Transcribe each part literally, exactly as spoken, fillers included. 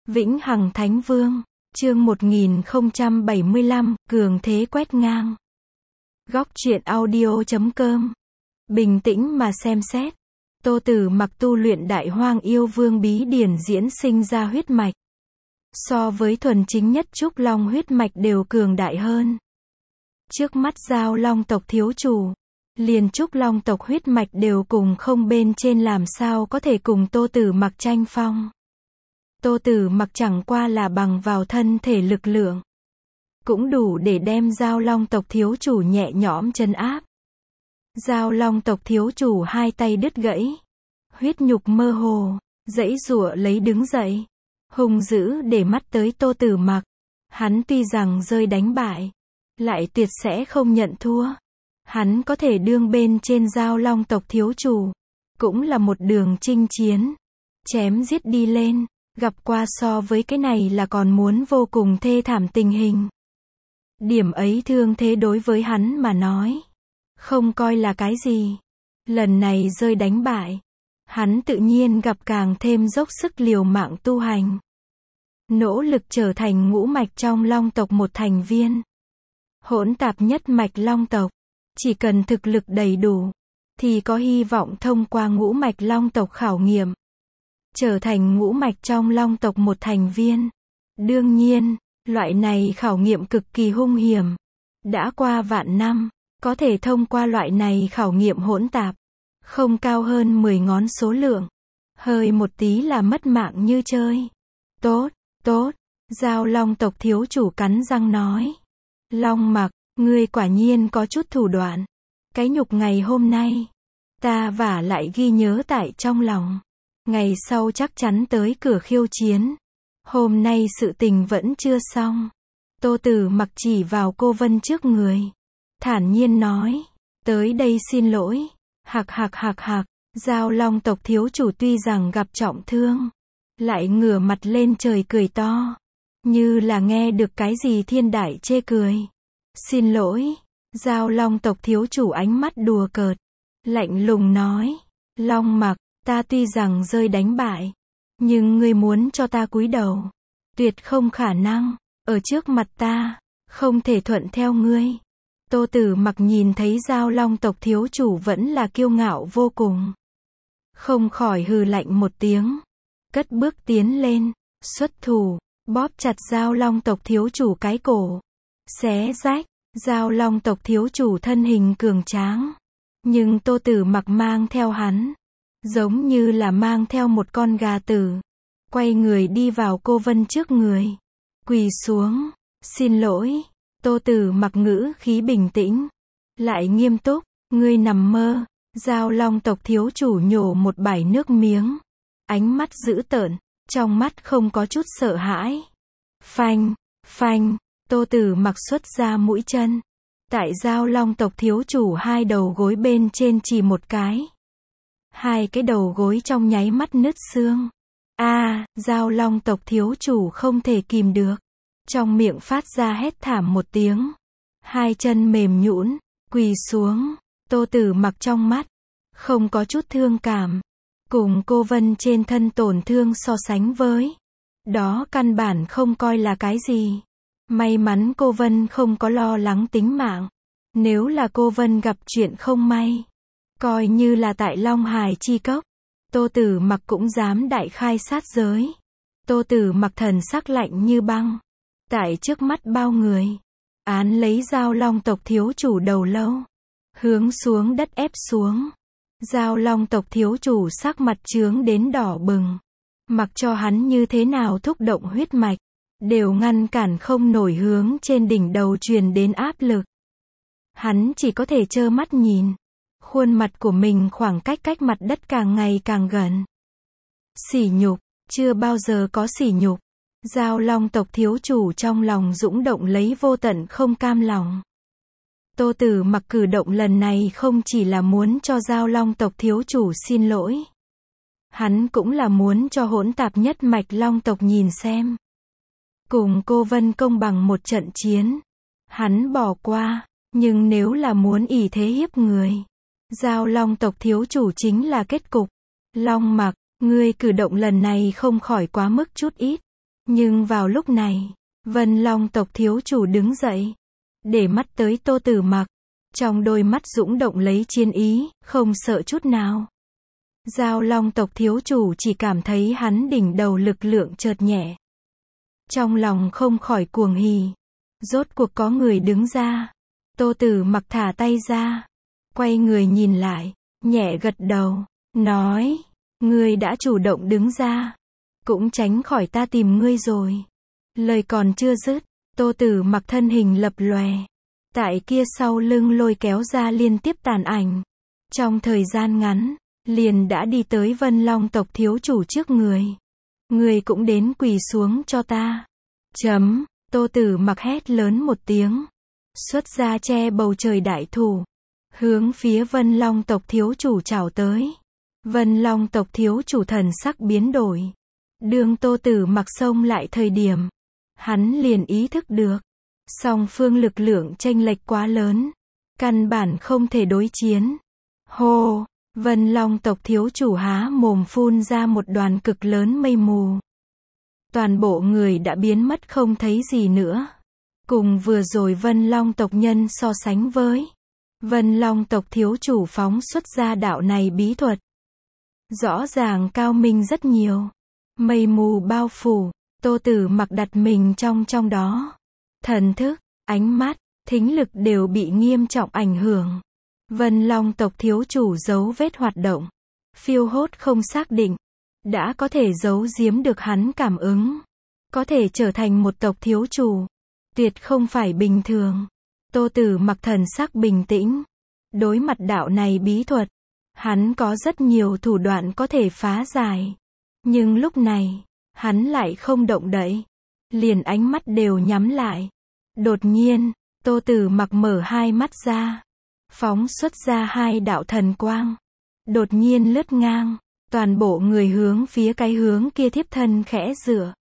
Vĩnh Hằng Thánh Vương, chương một nghìn không trăm bảy mươi lăm, cường thế quét ngang. Góc truyện audio chấm com. Bình tĩnh mà xem xét. Tô Tử Mặc tu luyện Đại Hoang Yêu Vương bí điển diễn sinh ra huyết mạch. So với thuần chính nhất Trúc Long huyết mạch đều cường đại hơn. Trước mắt Giao Long tộc thiếu chủ, liền Trúc Long tộc huyết mạch đều cùng không bên trên, làm sao có thể cùng Tô Tử Mặc tranh phong. Tô Tử Mặc chẳng qua là bằng vào thân thể lực lượng, cũng đủ để đem Giao Long tộc thiếu chủ nhẹ nhõm trấn áp. Giao Long tộc thiếu chủ hai tay đứt gãy, huyết nhục mơ hồ, giãy giụa lấy đứng dậy, hung dữ để mắt tới Tô Tử Mặc. Hắn tuy rằng rơi đánh bại, lại tuyệt sẽ không nhận thua. Hắn có thể đương bên trên Giao Long tộc thiếu chủ, cũng là một đường chinh chiến, chém giết đi lên, gặp qua so với cái này là còn muốn vô cùng thê thảm tình hình. Điểm ấy thương thế đối với hắn mà nói, không coi là cái gì. Lần này rơi đánh bại, hắn tự nhiên gặp càng thêm dốc sức liều mạng tu hành, nỗ lực trở thành ngũ mạch trong Long tộc một thành viên. Hỗn tạp nhất mạch Long tộc, chỉ cần thực lực đầy đủ, thì có hy vọng thông qua ngũ mạch Long tộc khảo nghiệm, trở thành ngũ mạch trong Long tộc một thành viên. Đương nhiên, loại này khảo nghiệm cực kỳ hung hiểm. Đã qua vạn năm, có thể thông qua loại này khảo nghiệm hỗn tạp, không cao hơn mười ngón số lượng. Hơi một tí là mất mạng như chơi. Tốt, tốt, Giao Long tộc thiếu chủ cắn răng nói. Long Mặc, ngươi quả nhiên có chút thủ đoạn. Cái nhục ngày hôm nay, ta vả lại ghi nhớ tại trong lòng. Ngày sau chắc chắn tới cửa khiêu chiến. Hôm nay sự tình vẫn chưa xong. Tô Tử Mặc chỉ vào cô Vân trước người, thản nhiên nói. Tới đây xin lỗi. Hạc hạc hạc hạc. Giao Long tộc thiếu chủ tuy rằng gặp trọng thương, lại ngửa mặt lên trời cười to, như là nghe được cái gì thiên đại chê cười. Xin lỗi. Giao Long tộc thiếu chủ ánh mắt đùa cợt, lạnh lùng nói. Long Mặc, ta tuy rằng rơi đánh bại, nhưng ngươi muốn cho ta cúi đầu, tuyệt không khả năng. Ở trước mặt ta, không thể thuận theo ngươi. Tô Tử Mặc nhìn thấy Giao Long tộc thiếu chủ vẫn là kiêu ngạo vô cùng, không khỏi hừ lạnh một tiếng, cất bước tiến lên, xuất thủ, bóp chặt Giao Long tộc thiếu chủ cái cổ, xé rách. Giao Long tộc thiếu chủ thân hình cường tráng, nhưng Tô Tử Mặc mang theo hắn, giống như là mang theo một con gà tử, quay người đi vào cô Vân trước người, quỳ xuống. Xin lỗi. Tô Tử Mặc ngữ khí bình tĩnh, lại nghiêm túc. Ngươi nằm mơ. Giao Long tộc thiếu chủ nhổ một bãi nước miếng, ánh mắt dữ tợn, trong mắt không có chút sợ hãi. Phanh, phanh. Tô Tử Mặc xuất ra mũi chân, tại Giao Long tộc thiếu chủ hai đầu gối bên trên chỉ một cái. Hai cái đầu gối trong nháy mắt nứt xương. A, à, Giao Long tộc thiếu chủ không thể kìm được, trong miệng phát ra hét thảm một tiếng. Hai chân mềm nhũn, quỳ xuống. Tô Tử Mặc trong mắt không có chút thương cảm, cùng cô Vân trên thân tổn thương so sánh với, đó căn bản không coi là cái gì. May mắn cô Vân không có lo lắng tính mạng. Nếu là cô Vân gặp chuyện không may, coi như là tại Long Hải chi cốc, Tô Tử Mặc cũng dám đại khai sát giới. Tô Tử Mặc thần sắc lạnh như băng, tại trước mắt bao người, án lấy Giao Long tộc thiếu chủ đầu lâu, hướng xuống đất ép xuống. Giao Long tộc thiếu chủ sắc mặt chướng đến đỏ bừng, mặc cho hắn như thế nào thúc động huyết mạch, đều ngăn cản không nổi hướng trên đỉnh đầu truyền đến áp lực. Hắn chỉ có thể trơ mắt nhìn, khuôn mặt của mình khoảng cách cách mặt đất càng ngày càng gần. Sỉ nhục, chưa bao giờ có sỉ nhục. Giao Long tộc thiếu chủ trong lòng dũng động lấy vô tận không cam lòng. Tô Tử Mặc cử động lần này không chỉ là muốn cho Giao Long tộc thiếu chủ xin lỗi, hắn cũng là muốn cho hỗn tạp nhất mạch Long tộc nhìn xem, cùng cô Vân công bằng một trận chiến. Hắn bỏ qua, nhưng nếu là muốn ỷ thế hiếp người, Giao Long tộc thiếu chủ chính là kết cục. Long Mặc, ngươi cử động lần này không khỏi quá mức chút ít. Nhưng vào lúc này, Vân Long tộc thiếu chủ đứng dậy, để mắt tới Tô Tử Mặc, trong đôi mắt dũng động lấy chiến ý, không sợ chút nào. Giao Long tộc thiếu chủ chỉ cảm thấy hắn đỉnh đầu lực lượng chợt nhẹ. Trong lòng không khỏi cuồng hỉ. Rốt cuộc có người đứng ra. Tô Tử Mặc thả tay ra, quay người nhìn lại, nhẹ gật đầu, nói, ngươi đã chủ động đứng ra, cũng tránh khỏi ta tìm ngươi rồi. Lời còn chưa dứt, Tô Tử Mặc thân hình lập lòe, tại kia sau lưng lôi kéo ra liên tiếp tàn ảnh. Trong thời gian ngắn, liền đã đi tới Vân Long tộc thiếu chủ trước người. Ngươi cũng đến quỳ xuống cho ta. Chấm, Tô Tử Mặc hét lớn một tiếng, xuất ra che bầu trời đại thủ, hướng phía Vân Long tộc thiếu chủ chào tới. Vân Long tộc thiếu chủ thần sắc biến đổi. Đường Tô Tử Mặc xông lại thời điểm, hắn liền ý thức được, song phương lực lượng chênh lệch quá lớn, căn bản không thể đối chiến. Hô, Vân Long tộc thiếu chủ há mồm phun ra một đoàn cực lớn mây mù. Toàn bộ người đã biến mất không thấy gì nữa. Cùng vừa rồi Vân Long tộc nhân so sánh với, Vân Long tộc thiếu chủ phóng xuất ra đạo này bí thuật, rõ ràng cao minh rất nhiều. Mây mù bao phủ, Tô Tử Mặc đặt mình trong trong đó. Thần thức, ánh mắt, thính lực đều bị nghiêm trọng ảnh hưởng. Vân Long tộc thiếu chủ dấu vết hoạt động, phiêu hốt không xác định, đã có thể giấu giếm được hắn cảm ứng. Có thể trở thành một tộc thiếu chủ, tuyệt không phải bình thường. Tô Tử Mặc thần sắc bình tĩnh. Đối mặt đạo này bí thuật, hắn có rất nhiều thủ đoạn có thể phá giải. Nhưng lúc này, hắn lại không động đậy, liền ánh mắt đều nhắm lại. Đột nhiên, Tô Tử Mặc mở hai mắt ra, phóng xuất ra hai đạo thần quang, đột nhiên lướt ngang, toàn bộ người hướng phía cái hướng kia thiếp thân khẽ dựa.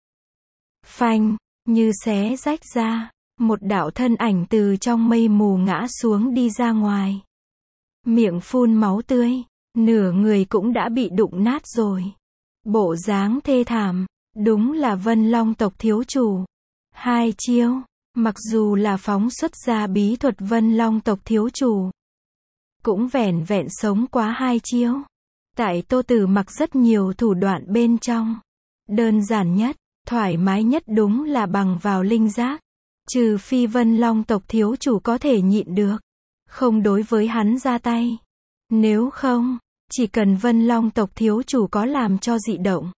Phanh, như xé rách ra, một đạo thân ảnh từ trong mây mù ngã xuống đi ra ngoài. Miệng phun máu tươi, nửa người cũng đã bị đụng nát rồi. Bộ dáng thê thảm, đúng là Vân Long tộc thiếu chủ. Hai chiêu, mặc dù là phóng xuất ra bí thuật Vân Long tộc thiếu chủ, cũng vẻn vẹn sống quá hai chiêu. Tại Tô Tử Mặc rất nhiều thủ đoạn bên trong, đơn giản nhất, thoải mái nhất đúng là bằng vào linh giác. Trừ phi Vân Long tộc thiếu chủ có thể nhịn được, không đối với hắn ra tay. Nếu không, chỉ cần Vân Long tộc thiếu chủ có làm cho dị động,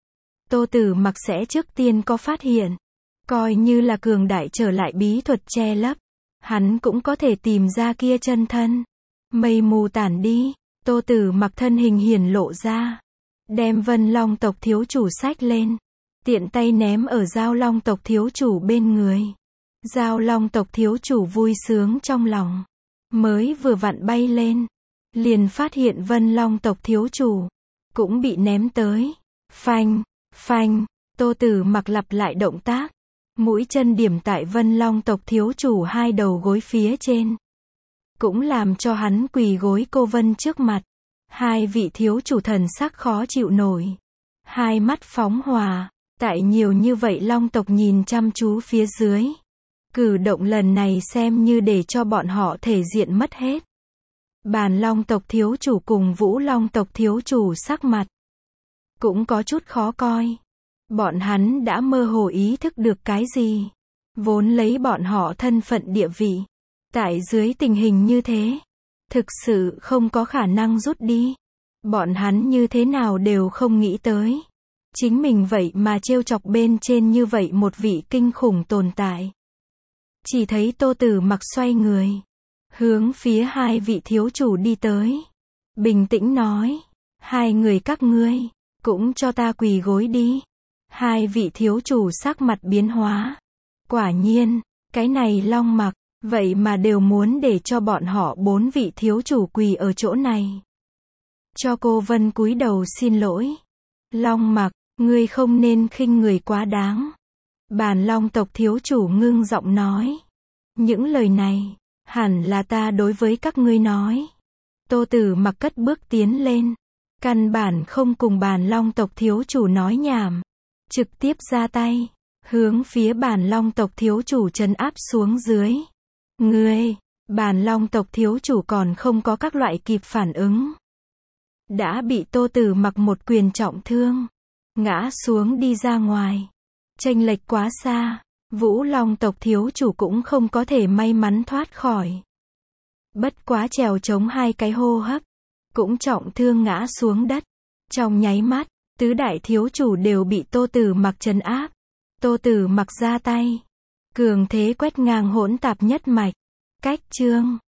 Tô Tử Mặc sẽ trước tiên có phát hiện. Coi như là cường đại trở lại bí thuật che lấp, hắn cũng có thể tìm ra kia chân thân. Mây mù tản đi, Tô Tử Mặc thân hình hiển lộ ra, đem Vân Long tộc thiếu chủ xách lên, tiện tay ném ở Giao Long tộc thiếu chủ bên người. Giao Long tộc thiếu chủ vui sướng trong lòng, mới vừa vặn bay lên, liền phát hiện Vân Long tộc thiếu chủ cũng bị ném tới. Phanh, phanh, Tô Tử Mặc lặp lại động tác, mũi chân điểm tại Vân Long tộc thiếu chủ hai đầu gối phía trên, cũng làm cho hắn quỳ gối cô Vân trước mặt. Hai vị thiếu chủ thần sắc khó chịu nổi, hai mắt phóng hỏa, tại nhiều như vậy Long tộc nhìn chăm chú phía dưới. Cử động lần này xem như để cho bọn họ thể diện mất hết. Bàn Long tộc thiếu chủ cùng Vũ Long tộc thiếu chủ sắc mặt cũng có chút khó coi. Bọn hắn đã mơ hồ ý thức được cái gì. Vốn lấy bọn họ thân phận địa vị, tại dưới tình hình như thế, thực sự không có khả năng rút đi. Bọn hắn như thế nào đều không nghĩ tới, chính mình vậy mà trêu chọc bên trên như vậy một vị kinh khủng tồn tại. Chỉ thấy Tô Tử Mặc xoay người, hướng phía hai vị thiếu chủ đi tới, bình tĩnh nói, hai người các ngươi, cũng cho ta quỳ gối đi. Hai vị thiếu chủ sắc mặt biến hóa. Quả nhiên, cái này Long Mặc, vậy mà đều muốn để cho bọn họ bốn vị thiếu chủ quỳ ở chỗ này. Cho cô Vân cúi đầu xin lỗi. Long Mặc, ngươi không nên khinh người quá đáng. Bàn Long tộc thiếu chủ ngưng giọng nói. Những lời này, hẳn là ta đối với các ngươi nói. Tô Tử Mặc cất bước tiến lên, căn bản không cùng bàn Long tộc thiếu chủ nói nhảm, trực tiếp ra tay. hướng phía Bản Long tộc thiếu chủ trấn áp xuống dưới. Ngươi, Bản Long tộc thiếu chủ còn không có các loại kịp phản ứng. Đã bị Tô Tử Mặc một quyền trọng thương, ngã xuống đi ra ngoài. Chênh lệch quá xa, Vũ Long tộc thiếu chủ cũng không có thể may mắn thoát khỏi. Bất quá trèo chống hai cái hô hấp, cũng trọng thương ngã xuống đất. Trong nháy mắt, tứ đại thiếu chủ đều bị Tô Tử Mặc trấn áp. Tô Tử Mặc ra tay, cường thế quét ngang hỗn tạp nhất mạch. Cách chương